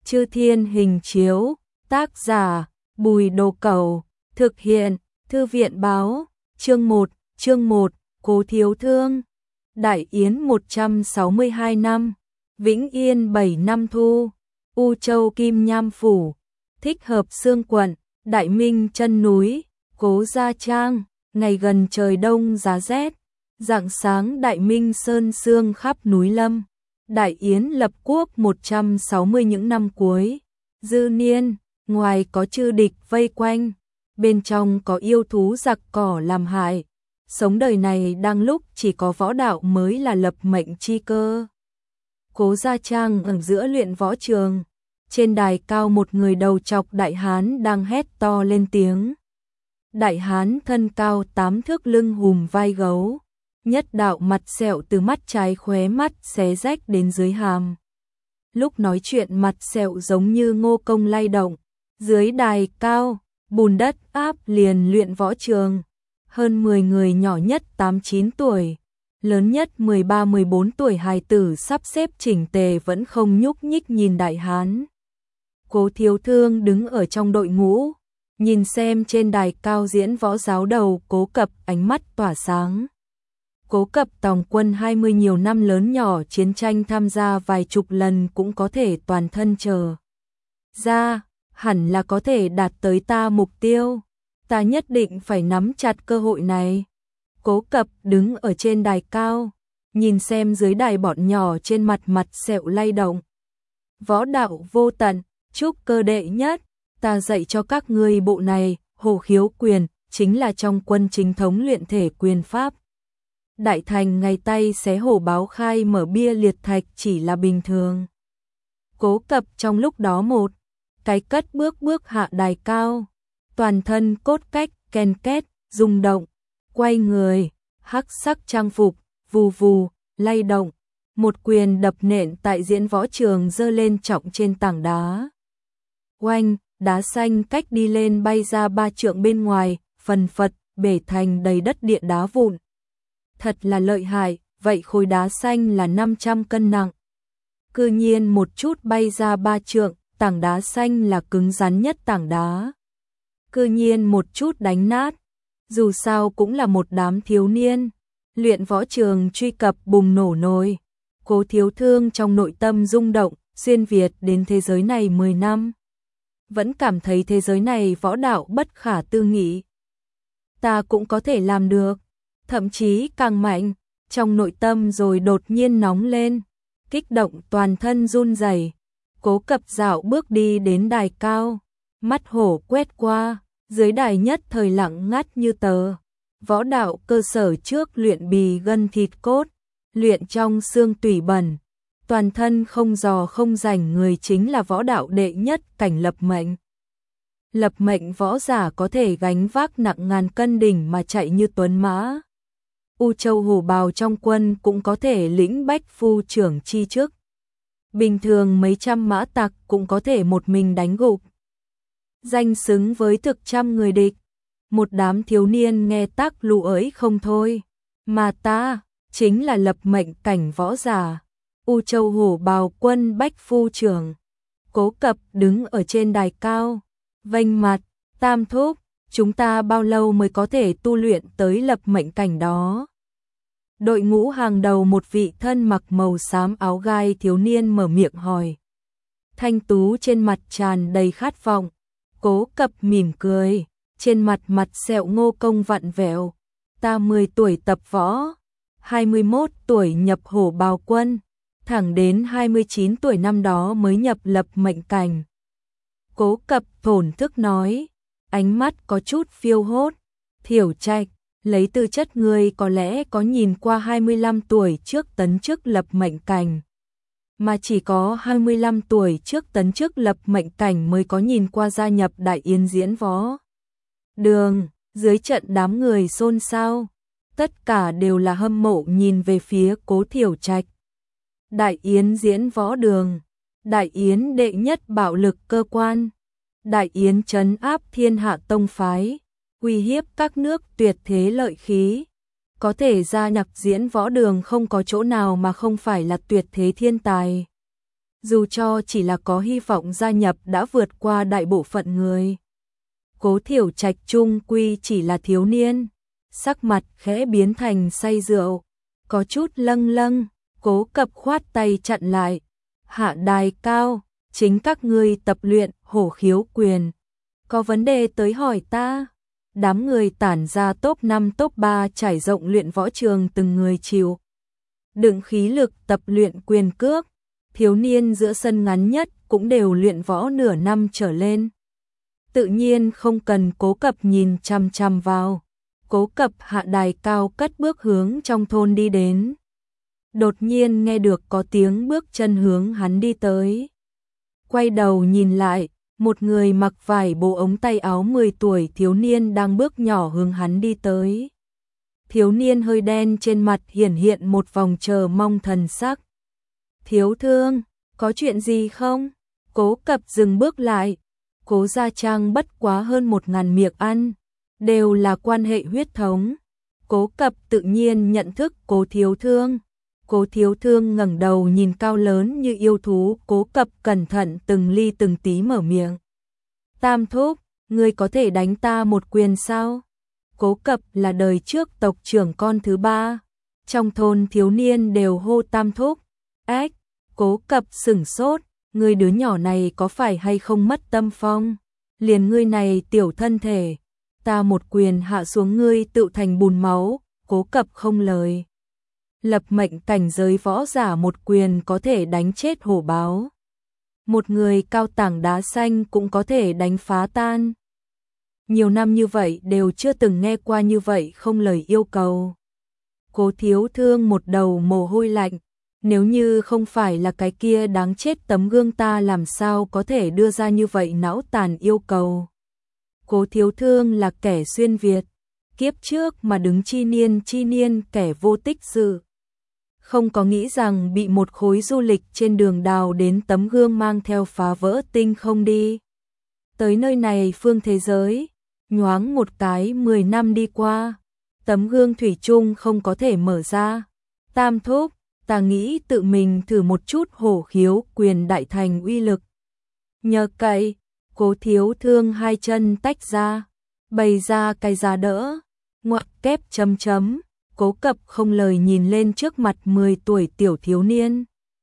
Chư Thiên Hình Chiếu, tác giả Bùi Đồ Cẩu, thực hiện Thư viện Báo, chương 1, Cố Thiếu Thương. Đại Yến 162 năm, Vĩnh Yên 7 năm thu, U Châu Kim Nham Phủ, Thích Hợp Xương Quận, Đại Minh chân núi, Cố Gia Trang, ngày gần trời đông giá rét, rạng sáng Đại Minh sơn sương khắp núi lâm. Đại Yến lập quốc 160 những năm cuối, dư niên, ngoài có chư địch vây quanh, bên trong có yêu thú giặc cỏ làm hại. Sống đời này đang lúc chỉ có võ đạo mới là lập mệnh chi cơ. Cố Gia Trang ở giữa luyện võ trường, trên đài cao một người đầu trọc đại hán đang hét to lên tiếng. Đại hán thân cao 8 thước, lưng hùm vai gấu, nhất đạo mặt sẹo từ mắt trái khóe mắt xé rách đến dưới hàm. Lúc nói chuyện mặt sẹo giống như ngô công lay động. Dưới đài cao, bùn đất áp liền luyện võ trường. Hơn 10 người nhỏ nhất 8-9 tuổi, lớn nhất 13-14 tuổi hài tử sắp xếp chỉnh tề vẫn không nhúc nhích nhìn đại hán. Cố Thiếu Thương đứng ở trong đội ngũ, nhìn xem trên đài cao diễn võ giáo đầu Cố Cập, ánh mắt tỏa sáng. Cố Cập tòng quân 20 nhiều năm, lớn nhỏ chiến tranh tham gia vài chục lần cũng có thể toàn thân trở ra, hẳn là có thể đạt tới ta mục tiêu. Ta nhất định phải nắm chặt cơ hội này. Cố Cập đứng ở trên đài cao, nhìn xem dưới đài bọn nhỏ trên mặt sẹo lay động. Võ đạo vô tận, trúc cơ đệ nhất, ta dạy cho các ngươi bộ này, Hổ Khiếu Quyền, chính là trong quân chính thống luyện thể quyền pháp. Đại thành ngày tay xé hổ báo khai mở bia liệt thạch chỉ là bình thường. Cố Cập trong lúc đó một cái cất bước hạ đài cao, toàn thân cốt cách ken két rung động, quay người, hắc sắc trang phục vù vù lay động, một quyền đập nện tại diễn võ trường giơ lên trọng trên tảng đá. Oanh, đá xanh cách đi lên bay ra 3 trượng bên ngoài, phần phật bể thành đầy đất điện đá vụn. Thật là lợi hại, vậy khối đá xanh là 500 cân nặng. Cư nhiên một chút bay ra 3 trượng, tảng đá xanh là cứng rắn nhất tảng đá. Cư nhiên một chút đánh nát, dù sao cũng là một đám thiếu niên. Luyện võ trường truy cập bùng nổ nồi. Cố Thiếu Thương trong nội tâm rung động, xuyên Việt đến thế giới này 10 năm. Vẫn cảm thấy thế giới này võ đạo bất khả tư nghị. Ta cũng có thể làm được, thậm chí càng mạnh, trong nội tâm rồi đột nhiên nóng lên, kích động toàn thân run rẩy. Cố Cập dạo bước đi đến đài cao, mắt hổ quét qua, dưới đài nhất thời lặng ngắt như tờ. Võ đạo cơ sở trước luyện bì gân thịt cốt, luyện trong xương tủy bẩn, toàn thân không giò không rảnh, người chính là võ đạo đệ nhất cảnh lập mệnh. Lập mệnh võ giả có thể gánh vác nặng ngàn cân đỉnh mà chạy như tuấn mã. U Châu hổ bào trong quân cũng có thể lĩnh bách phu trưởng chi chức. Bình thường mấy trăm mã tặc cũng có thể một mình đánh gục. Danh xứng với thực trăm người địch. Một đám thiếu niên nghe tắc lù ới không thôi. Mà ta, chính là lập mệnh cảnh võ giả. U Châu hổ bào quân bách phu trưởng. Cố Cập đứng ở trên đài cao, vênh mặt, Tam thúc, chúng ta bao lâu mới có thể tu luyện tới lập mệnh cảnh đó? Đội ngũ hàng đầu một vị thân mặc màu xám áo gai thiếu niên mở miệng hỏi. Thanh tú trên mặt tràn đầy khát vọng. Cố Cập mỉm cười, trên mặt sẹo ngô công vặn vẹo. Ta 10 tuổi tập võ, 21 tuổi nhập hổ bào quân, thẳng đến 29 tuổi năm đó mới nhập lập mệnh cảnh. Cố Cập thổn thức nói, ánh mắt có chút phiêu hốt. Thiểu Trạch, lấy tư chất người có lẽ có nhìn qua 25 tuổi trước tấn chức lập mệnh cảnh. Mà chỉ có 25 tuổi trước tấn chức lập mệnh cảnh mới có nhìn qua gia nhập Đại Yến diễn võ đường. Dưới trận đám người xôn xao, tất cả đều là hâm mộ nhìn về phía Cố Thiểu Trạch. Đại Yến diễn võ đường, Đại Yến đệ nhất bạo lực cơ quan, Đại Yến trấn áp thiên hạ tông phái, uy hiếp các nước tuyệt thế lợi khí. Có thể gia nhập diễn võ đường không có chỗ nào mà không phải là tuyệt thế thiên tài. dù cho chỉ là có hy vọng gia nhập đã vượt qua đại bộ phận người. Cố Thiểu Trạch chung quy chỉ là thiếu niên, sắc mặt khẽ biến thành say rượu, có chút lâng lâng. Cố Cập khoát tay chặn lại, hạ đài cao, chính các ngươi tập luyện hổ khiếu quyền, có vấn đề tới hỏi ta. Đám người tản ra top 5 top 3 trải rộng luyện võ trường, từng người chịu đựng khí lực tập luyện quyền cước. Thiếu niên giữa sân ngắn nhất cũng đều luyện võ nửa năm trở lên, tự nhiên không cần Cố Cập nhìn chằm chằm vào. Cố Cập hạ đài cao cất bước hướng trong thôn đi đến. Đột nhiên nghe được có tiếng bước chân hướng hắn đi tới. Quay đầu nhìn lại, một người mặc vải bộ ống tay áo 10 tuổi thiếu niên đang bước nhỏ hướng hắn đi tới. Thiếu niên hơi đen trên mặt hiện một vòng chờ mong thần sắc. Thiếu thương, có chuyện gì không? Cố Cập dừng bước lại. Cố gia trang bất quá hơn 1000 miệng ăn, đều là quan hệ huyết thống. Cố Cập tự nhiên nhận thức Cố thiếu thương. Cố thiếu thương ngẩng đầu nhìn cao lớn như yêu thú Cố Cập, cẩn thận từng ly từng tí mở miệng. Tam thúc, ngươi có thể đánh ta một quyền sao? Cố Cập là đời trước tộc trưởng con thứ 3. Trong thôn thiếu niên đều hô tam thúc. Ách, Cố Cập sửng sốt, ngươi đứa nhỏ này có phải hay không mất tâm phong? Liền ngươi này tiểu thân thể, ta một quyền hạ xuống ngươi tự thành bùn máu. Cố Cập không lời. Lập mệnh cảnh giới võ giả một quyền có thể đánh chết hổ báo. Một người cao tảng đá xanh cũng có thể đánh phá tan. Nhiều năm như vậy đều chưa từng nghe qua như vậy không lời yêu cầu. Cố thiếu thương một đầu mồ hôi lạnh. Nếu như không phải là cái kia đáng chết tấm gương, ta làm sao có thể đưa ra như vậy não tàn yêu cầu. Cố thiếu thương là kẻ xuyên Việt, kiếp trước mà đứng chi niên kẻ vô tích sự. Không có nghĩ rằng bị một khối du lịch trên đường đào đến tấm gương mang theo phá vỡ tinh không đi. Tới nơi này phương thế giới, nhoáng một cái 10 năm đi qua, tấm gương thủy chung không có thể mở ra. Tam thúc, ta nghĩ tự mình thử một chút hổ khiếu quyền đại thành uy lực. Nhờ cậy, Cố thiếu thương hai chân tách ra, bày ra cái giá đỡ, ngoặc kép chấm chấm. Cố Cập không lời nhìn lên trước mặt 10 tuổi tiểu thiếu niên.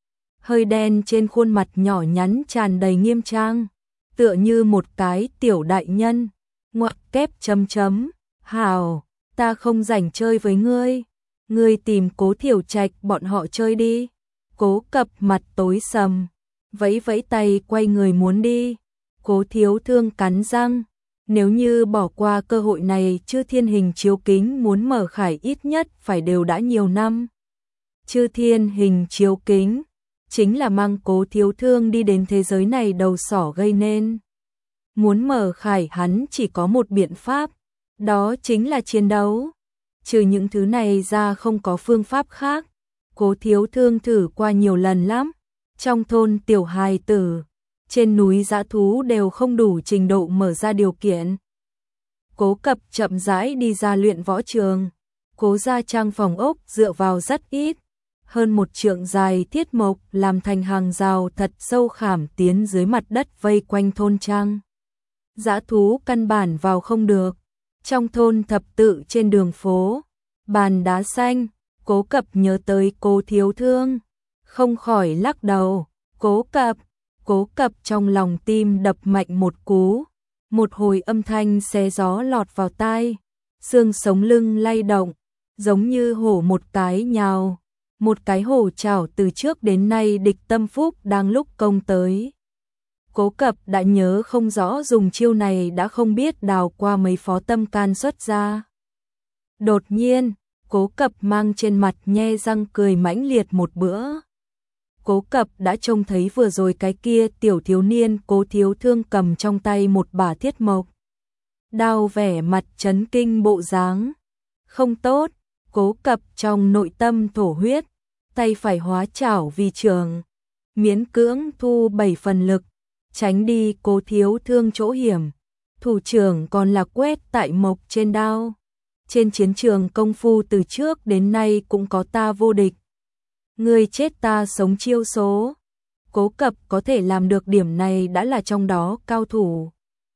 Hơi đen trên khuôn mặt nhỏ nhắn tràn đầy nghiêm trang, tựa như một cái tiểu đại nhân. Ngoặc kép chấm chấm, hào, ta không rảnh chơi với ngươi. Ngươi tìm Cố Thiểu Trạch bọn họ chơi đi. Cố Cập mặt tối sầm, vẫy vẫy tay quay người muốn đi. Cố thiếu thương cắn răng. Nếu như bỏ qua cơ hội này, Chư Thiên Hình Chiếu Kính muốn mở khải ít nhất phải đều đã nhiều năm. Chư Thiên Hình Chiếu Kính chính là mang Cố thiếu thương đi đến thế giới này đầu sỏ gây nên. Muốn mở khải hắn chỉ có một biện pháp, đó chính là chiến đấu. Trừ những thứ này ra không có phương pháp khác. Cố thiếu thương thử qua nhiều lần lắm. Trong thôn tiểu hài tử, trên núi dã thú đều không đủ trình độ mở ra điều kiện. Cố Cập chậm rãi đi ra luyện võ trường. Cố gia trang phòng ốc dựa vào rất ít. Hơn 1 trượng dài thiết mộc làm thành hàng rào thật sâu khảm tiến dưới mặt đất vây quanh thôn trang. Dã thú căn bản vào không được. Trong thôn thập tự trên đường phố, bàn đá xanh, Cố Cập nhớ tới Cố thiếu thương, không khỏi lắc đầu. Cố Cập trong lòng tim đập mạnh một cú, một hồi âm thanh xé gió lọt vào tai, xương sống lưng lay động, giống như hổ một cái nhào, một cái hổ chảo từ trước đến nay địch tâm phúc đang lúc công tới. Cố Cập đã nhớ không rõ dùng chiêu này đã không biết đào qua mấy phó tâm can xuất ra. Đột nhiên, Cố Cập mang trên mặt nhe răng cười mãnh liệt một bữa. Cố Cập đã trông thấy vừa rồi cái kia tiểu thiếu niên Cố thiếu thương cầm trong tay một bả thiết mộc. Đao vẻ mặt chấn kinh bộ dáng. Không tốt, Cố Cập trong nội tâm thổ huyết, tay phải hóa chảo vì trường, miễn cưỡng thu 7 phần lực, tránh đi Cố thiếu thương chỗ hiểm. Thủ trưởng còn là quét tại mộc trên đao. Trên chiến trường công phu từ trước đến nay cũng có ta vô địch. Ngươi chết ta sống chiêu số. Cố Cập có thể làm được điểm này đã là trong đó cao thủ.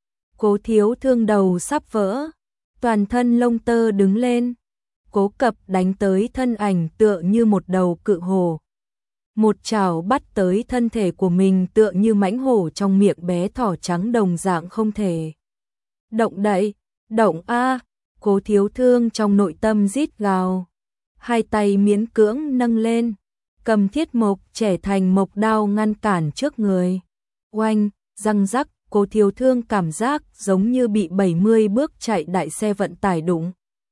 Cố Thiếu Thương đầu sắp vỡ, toàn thân lông tơ đứng lên. Cố Cập đánh tới thân ảnh tựa như một đầu cự hổ. Một chảo bắt tới thân thể của mình tựa như mãnh hổ trong miệng bé thỏ trắng đồng dạng không thể. Động đậy, động a, Cố Thiếu Thương trong nội tâm rít gào. Hai tay miễn cưỡng nâng lên, cầm thiết mộc chẻ thành mộc đao ngăn cản trước người. Oanh, răng rắc, Cố Thiếu Thương cảm giác giống như bị 70 bước chạy đại xe vận tải đụng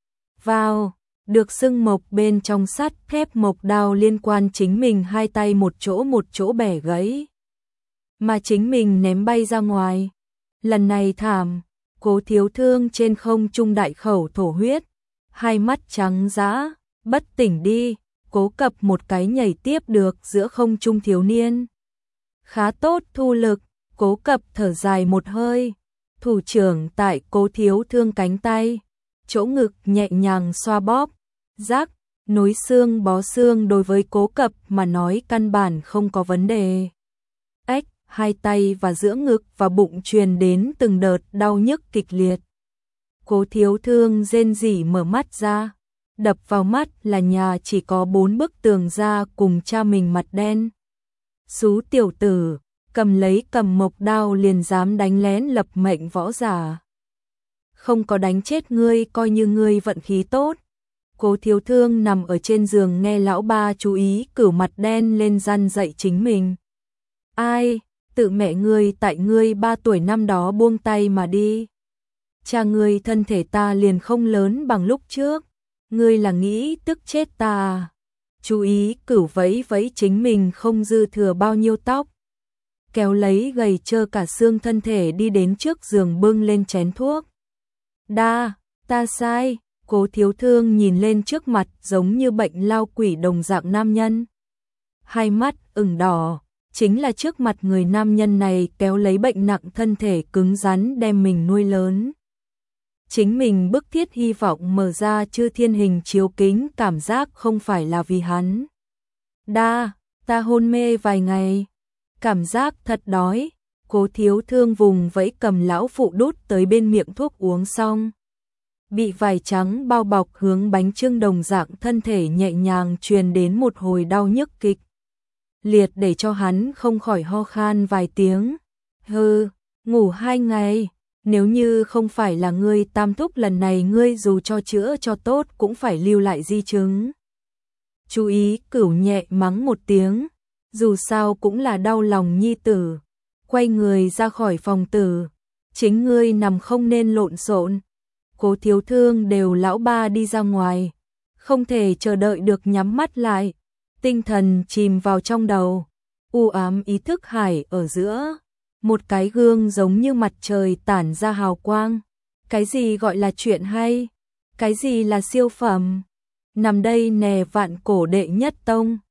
vào. Được xưng mộc bên trong sắt thép mộc đao liên quan chính mình hai tay một chỗ bẻ gãy. Mà chính mình ném bay ra ngoài. Lần này thảm, Cố Thiếu Thương trên không trung đại khẩu thổ huyết. Hai mắt trắng dã, bất tỉnh đi, Cố Cập một cái nhảy tiếp được giữa không trung thiếu niên. Khá tốt thu lực, Cố Cập thở dài một hơi. Thủ trưởng tại Cố Thiếu Thương cánh tay. Chỗ ngực nhẹ nhàng xoa bóp, rác, nối xương bó xương đối với Cố Cập mà nói căn bản không có vấn đề. Ếch, hai tay và giữa ngực và bụng truyền đến từng đợt đau nhức kịch liệt. Cố Thiếu Thương rên rỉ mở mắt ra, đập vào mắt là nhà chỉ có 4 bức tường ra cùng cha mình mặt đen. Xú tiểu tử, cầm mộc đao liền dám đánh lén lập mệnh võ giả. Không có đánh chết ngươi coi như ngươi vận khí tốt. Cố Thiếu Thương nằm ở trên giường nghe lão ba chú ý cửu mặt đen lên răn dạy chính mình. Ai, tự mẹ ngươi tại ngươi 3 tuổi năm đó buông tay mà đi. Cha ngươi thân thể ta liền không lớn bằng lúc trước. Ngươi là nghĩ tức chết ta à? Chú ý cửu vẫy vẫy chính mình không dư thừa bao nhiêu tóc. Kéo lấy gầy trơ cả xương thân thể đi đến trước giường bưng lên chén thuốc. Ta sai. Cố Thiếu Thương nhìn lên trước mặt giống như bệnh lao quỷ đồng dạng nam nhân. Hai mắt ửng đỏ, chính là trước mặt người nam nhân này kéo lấy bệnh nặng thân thể cứng rắn đem mình nuôi lớn. Chính mình bức thiết hy vọng mở ra chư thiên hình chiếu kính cảm giác không phải là vì hắn. Ta hôn mê vài ngày, cảm giác thật đói. Cố Thiếu Thương vùng vẫy cầm lão phụ đút tới bên miệng thuốc uống xong. Bị vải trắng bao bọc hướng bánh chưng đồng dạng thân thể nhẹ nhàng truyền đến một hồi đau nhức kịch liệt để cho hắn không khỏi ho khan vài tiếng. Hừ, ngủ 2 ngày, nếu như không phải là ngươi tam thúc lần này ngươi dù cho chữa cho tốt cũng phải lưu lại di chứng. Chú ý cửu nhẹ mắng một tiếng, dù sao cũng là đau lòng nhi tử. Quay người ra khỏi phòng tử, chính ngươi nằm không nên lộn xộn. Cố Thiếu Thương đều lão ba đi ra ngoài, không thể chờ đợi được nhắm mắt lại, tinh thần chìm vào trong đầu, u ám ý thức hải ở giữa, một cái gương giống như mặt trời tản ra hào quang. Cái gì gọi là chuyện hay? Cái gì là siêu phẩm? Nằm đây nè vạn cổ đệ nhất tông,